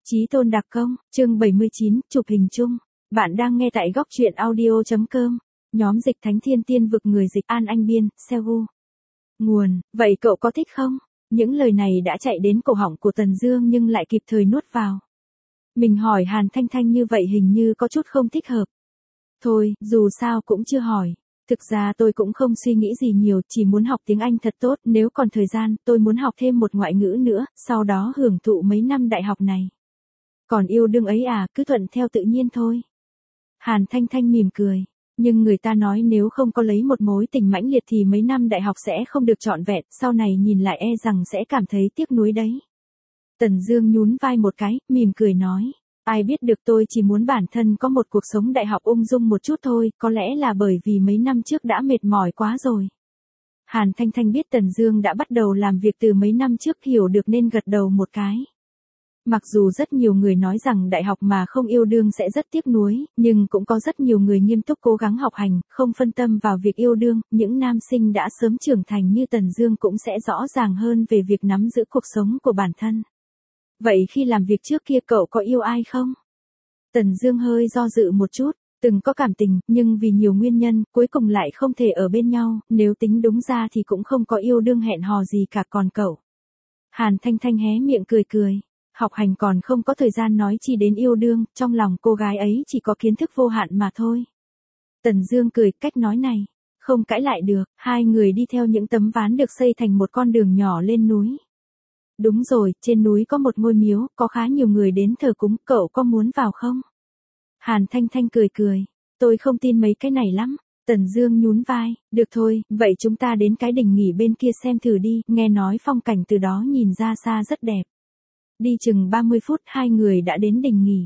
Chí Tôn đặc công, chương 79, chụp hình chung. Bạn đang nghe tại góc truyện audio.com. Nhóm dịch Thánh Thiên Tiên vực người dịch An Anh Biên, Seoul. Nguồn, vậy cậu có thích không? Những lời này đã chạy đến cổ họng của Tần Dương nhưng lại kịp thời nuốt vào. Mình hỏi Hàn Thanh Thanh như vậy hình như có chút không thích hợp. Thôi, dù sao cũng chưa hỏi. Thực ra tôi cũng không suy nghĩ gì nhiều, chỉ muốn học tiếng Anh thật tốt, nếu còn thời gian, tôi muốn học thêm một ngoại ngữ nữa, sau đó hưởng thụ mấy năm đại học này. Còn yêu đương ấy à, cứ thuận theo tự nhiên thôi. Hàn Thanh Thanh mỉm cười. Nhưng người ta nói nếu không có lấy một mối tình mãnh liệt thì mấy năm đại học sẽ không được trọn vẹn, sau này nhìn lại e rằng sẽ cảm thấy tiếc nuối đấy. Tần Dương nhún vai một cái, mỉm cười nói. Ai biết được, tôi chỉ muốn bản thân có một cuộc sống đại học ung dung một chút thôi, có lẽ là bởi vì mấy năm trước đã mệt mỏi quá rồi. Hàn Thanh Thanh biết Tần Dương đã bắt đầu làm việc từ mấy năm trước, hiểu được nên gật đầu một cái. Mặc dù rất nhiều người nói rằng đại học mà không yêu đương sẽ rất tiếc nuối, nhưng cũng có rất nhiều người nghiêm túc cố gắng học hành, không phân tâm vào việc yêu đương, những nam sinh đã sớm trưởng thành như Tần Dương cũng sẽ rõ ràng hơn về việc nắm giữ cuộc sống của bản thân. Vậy khi làm việc trước kia cậu có yêu ai không? Tần Dương hơi do dự một chút, từng có cảm tình, nhưng vì nhiều nguyên nhân, cuối cùng lại không thể ở bên nhau, nếu tính đúng ra thì cũng không có yêu đương hẹn hò gì cả. Còn cậu? Hàn Thanh Thanh hé miệng cười cười. Học hành còn không có thời gian nói chi đến yêu đương, trong lòng cô gái ấy chỉ có kiến thức vô hạn mà thôi. Tần Dương cười, cách nói này không cãi lại được. Hai người đi theo những tấm ván được xây thành một con đường nhỏ lên núi. Đúng rồi, trên núi có một ngôi miếu, có khá nhiều người đến thờ cúng, cậu có muốn vào không? Hàn Thanh Thanh cười cười. Tôi không tin mấy cái này lắm. Tần Dương nhún vai, được thôi, vậy chúng ta đến cái đình nghỉ bên kia xem thử đi, nghe nói phong cảnh từ đó nhìn ra xa rất đẹp. Đi chừng 30 phút hai người đã đến đình nghỉ.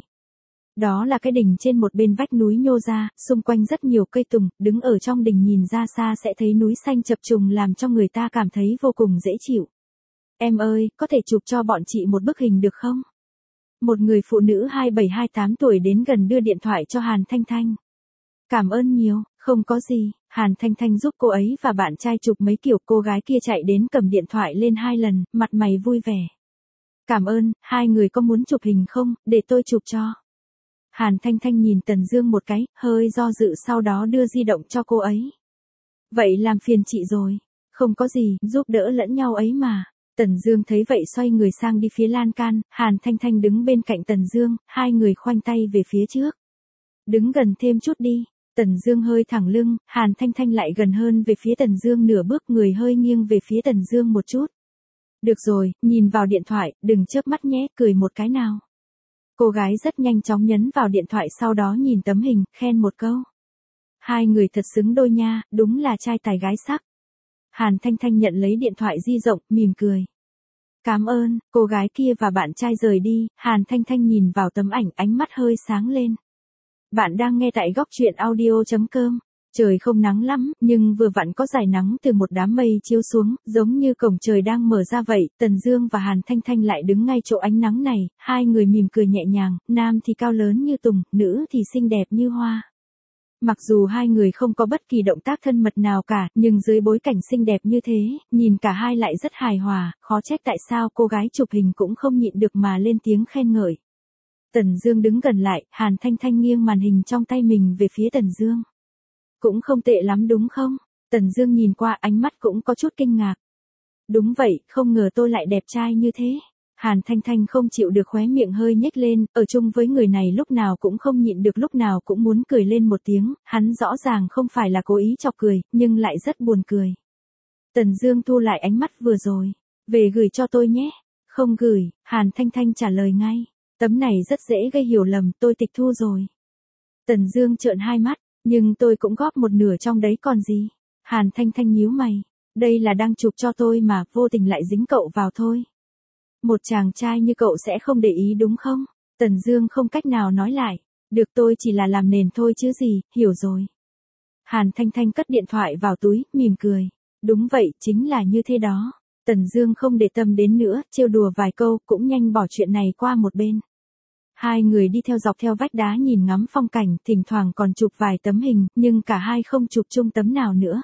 Đó là cái đình trên một bên vách núi nhô ra, xung quanh rất nhiều cây tùng, đứng ở trong đình nhìn ra xa sẽ thấy núi xanh chập trùng làm cho người ta cảm thấy vô cùng dễ chịu. Em ơi, có thể chụp cho bọn chị một bức hình được không? Một người phụ nữ 27-28 tuổi đến gần đưa điện thoại cho Hàn Thanh Thanh. Cảm ơn nhiều, không có gì. Hàn Thanh Thanh giúp cô ấy và bạn trai chụp mấy kiểu, cô gái kia chạy đến cầm điện thoại lên 2 lần, mặt mày vui vẻ. Cảm ơn, hai người có muốn chụp hình không, để tôi chụp cho. Hàn Thanh Thanh nhìn Tần Dương một cái, hơi do dự sau đó đưa di động cho cô ấy. Vậy làm phiền chị rồi. Không có gì, giúp đỡ lẫn nhau ấy mà. Tần Dương thấy vậy xoay người sang đi phía lan can, Hàn Thanh Thanh đứng bên cạnh Tần Dương, hai người khoanh tay về phía trước. Đứng gần thêm chút đi. Tần Dương hơi thẳng lưng, Hàn Thanh Thanh lại gần hơn về phía Tần Dương nửa bước, người hơi nghiêng về phía Tần Dương một chút. Được rồi, nhìn vào điện thoại, đừng chớp mắt nhé, cười một cái nào. Cô gái rất nhanh chóng nhấn vào điện thoại, sau đó nhìn tấm hình, khen một câu. Hai người thật xứng đôi nha, đúng là trai tài gái sắc. Hàn Thanh Thanh nhận lấy điện thoại di động, mỉm cười. Cảm ơn. Cô gái kia và bạn trai rời đi, Hàn Thanh Thanh nhìn vào tấm ảnh, ánh mắt hơi sáng lên. Bạn đang nghe tại góc truyện audio.com. Trời không nắng lắm, nhưng vừa vặn có dải nắng từ một đám mây chiếu xuống, giống như cổng trời đang mở ra vậy. Tần Dương và Hàn Thanh Thanh lại đứng ngay chỗ ánh nắng này, hai người mỉm cười nhẹ nhàng, nam thì cao lớn như tùng, nữ thì xinh đẹp như hoa. Mặc dù hai người không có bất kỳ động tác thân mật nào cả, nhưng dưới bối cảnh xinh đẹp như thế, nhìn cả hai lại rất hài hòa, khó trách tại sao cô gái chụp hình cũng không nhịn được mà lên tiếng khen ngợi. Tần Dương đứng gần lại, Hàn Thanh Thanh nghiêng màn hình trong tay mình về phía Tần Dương. Cũng không tệ lắm đúng không? Tần Dương nhìn qua, ánh mắt cũng có chút kinh ngạc. Đúng vậy, không ngờ tôi lại đẹp trai như thế. Hàn Thanh Thanh không chịu được, khóe miệng hơi nhếch lên, ở chung với người này lúc nào cũng không nhịn được, lúc nào cũng muốn cười lên một tiếng, hắn rõ ràng không phải là cố ý chọc cười, nhưng lại rất buồn cười. Tần Dương thu lại ánh mắt vừa rồi. Về gửi cho tôi nhé. Không gửi, Hàn Thanh Thanh trả lời ngay. Tấm này rất dễ gây hiểu lầm, tôi tịch thu rồi. Tần Dương trợn hai mắt. Nhưng tôi cũng góp một nửa trong đấy còn gì. Hàn Thanh Thanh nhíu mày. Đây là đang chụp cho tôi mà, vô tình lại dính cậu vào thôi. Một chàng trai như cậu sẽ không để ý đúng không? Tần Dương không cách nào nói lại. Được, tôi chỉ là làm nền thôi chứ gì, hiểu rồi. Hàn Thanh Thanh cất điện thoại vào túi, mỉm cười. Đúng vậy, chính là như thế đó. Tần Dương không để tâm đến nữa, trêu đùa vài câu, cũng nhanh bỏ chuyện này qua một bên. Hai người đi theo dọc theo vách đá nhìn ngắm phong cảnh, thỉnh thoảng còn chụp vài tấm hình, nhưng cả hai không chụp chung tấm nào nữa.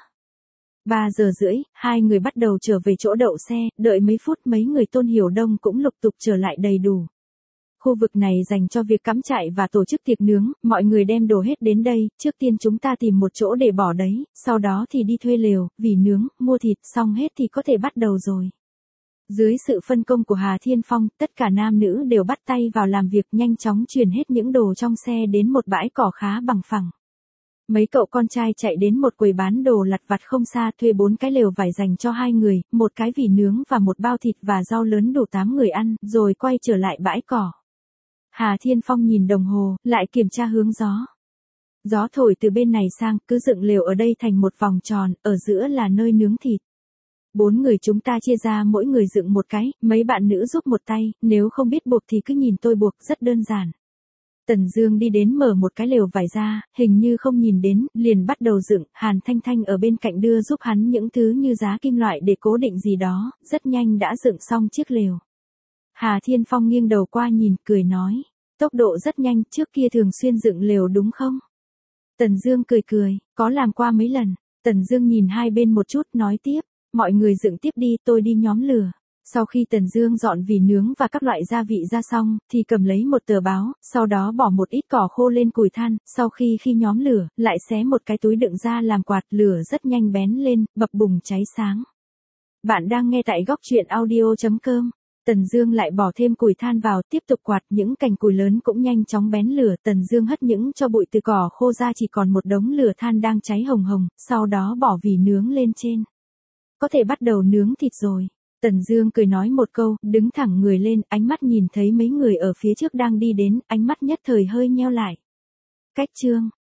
3 giờ rưỡi, hai người bắt đầu trở về chỗ đậu xe, đợi mấy phút mấy người Tôn Hiểu Đông cũng lục tục trở lại đầy đủ. Khu vực này dành cho việc cắm trại và tổ chức tiệc nướng, mọi người đem đồ hết đến đây, trước tiên chúng ta tìm một chỗ để bỏ đấy, sau đó thì đi thuê lều, vỉ nướng, mua thịt, xong hết thì có thể bắt đầu rồi. Dưới sự phân công của Hà Thiên Phong, tất cả nam nữ đều bắt tay vào làm việc, nhanh chóng chuyển hết những đồ trong xe đến một bãi cỏ khá bằng phẳng. Mấy cậu con trai chạy đến một quầy bán đồ lặt vặt không xa, thuê 4 cái lều vải dành cho 2 người, một cái vỉ nướng và một bao thịt và rau lớn đủ 8 người ăn, rồi quay trở lại bãi cỏ. Hà Thiên Phong nhìn đồng hồ, lại kiểm tra hướng gió. Gió thổi từ bên này sang, cứ dựng lều ở đây thành một vòng tròn, ở giữa là nơi nướng thịt. 4 người chúng ta chia ra mỗi người dựng một cái, mấy bạn nữ giúp một tay, nếu không biết buộc thì cứ nhìn tôi buộc, rất đơn giản. Tần Dương đi đến mở một cái lều vải ra, hình như không nhìn đến, liền bắt đầu dựng, Hàn Thanh Thanh ở bên cạnh đưa giúp hắn những thứ như giá kim loại để cố định gì đó, rất nhanh đã dựng xong chiếc lều. Hà Thiên Phong nghiêng đầu qua nhìn, cười nói, tốc độ rất nhanh, trước kia thường xuyên dựng lều đúng không? Tần Dương cười cười, có làm qua mấy lần. Tần Dương nhìn hai bên một chút, nói tiếp, mọi người dựng tiếp đi, tôi đi nhóm lửa. Sau khi Tần Dương dọn vỉ nướng và các loại gia vị ra xong, thì cầm lấy một tờ báo, sau đó bỏ một ít cỏ khô lên củi than, sau khi nhóm lửa, lại xé một cái túi đựng ra làm quạt, lửa rất nhanh bén lên, bập bùng cháy sáng. Bạn đang nghe tại góc truyện audio.com. Tần Dương lại bỏ thêm củi than vào, tiếp tục quạt, những cành củi lớn cũng nhanh chóng bén lửa, Tần Dương hất những tro bụi từ cỏ khô ra, chỉ còn một đống lửa than đang cháy hồng hồng, sau đó bỏ vỉ nướng lên trên. Có thể bắt đầu nướng thịt rồi. Tần Dương cười nói một câu, đứng thẳng người lên, ánh mắt nhìn thấy mấy người ở phía trước đang đi đến, ánh mắt nhất thời hơi nheo lại. Cách chương